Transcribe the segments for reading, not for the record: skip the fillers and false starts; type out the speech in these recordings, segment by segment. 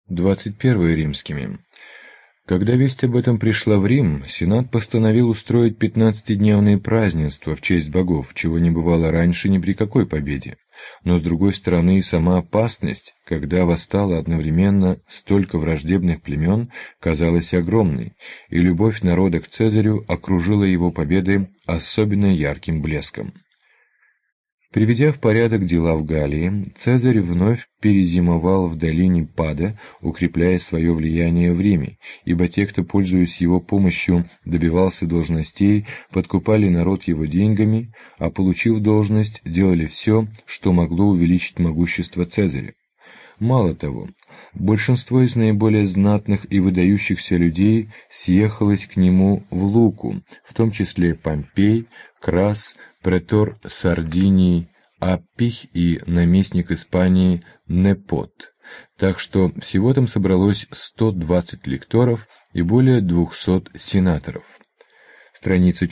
21 римскими. Когда весть об этом пришла в Рим, Сенат постановил устроить 15-дневные празднества в честь богов, чего не бывало раньше ни при какой победе. Но, с другой стороны, и сама опасность, когда восстало одновременно столько враждебных племен, казалась огромной, и любовь народа к Цезарю окружила его победы особенно ярким блеском. Приведя в порядок дела в Галлии, Цезарь вновь перезимовал в долине Пада, укрепляя свое влияние в Риме, ибо те, кто, пользуясь его помощью, добивался должностей, подкупали народ его деньгами, а, получив должность, делали все, что могло увеличить могущество Цезаря. Мало того, большинство из наиболее знатных и выдающихся людей съехалось к нему в Луку, в том числе Помпей, Крас, претор Сардинии Аппий и наместник Испании Непот. Так что всего там собралось 120 лекторов и более 200 сенаторов. Страница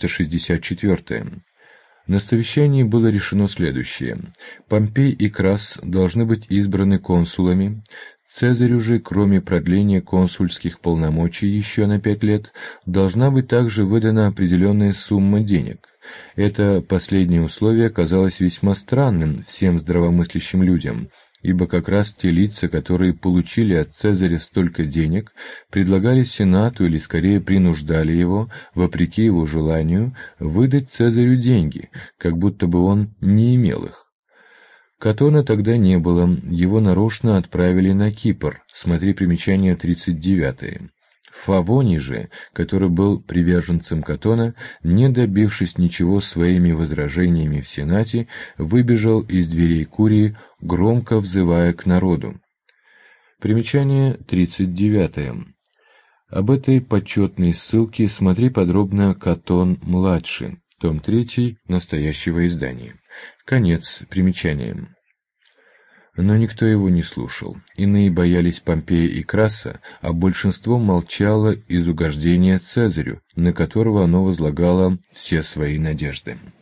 464. На совещании было решено следующее. Помпей и Крас должны быть избраны консулами. Цезарю же, кроме продления консульских полномочий еще на 5 лет, должна быть также выдана определенная сумма денег. Это последнее условие казалось весьма странным всем здравомыслящим людям, ибо как раз те лица, которые получили от Цезаря столько денег, предлагали Сенату или скорее принуждали его, вопреки его желанию, выдать Цезарю деньги, как будто бы он не имел их. Катона тогда не было, его нарочно отправили на Кипр, смотри примечание 39. Фавоний же, который был приверженцем Катона, не добившись ничего своими возражениями в Сенате, выбежал из дверей Курии, громко взывая к народу. Примечание 39. Об этой почетной ссылке смотри подробно Катон-младший, том 3 настоящего издания. Конец примечания. Но никто его не слушал. Иные боялись Помпея и Краса, а большинство молчало из угождения Цезарю, на которого оно возлагало все свои надежды.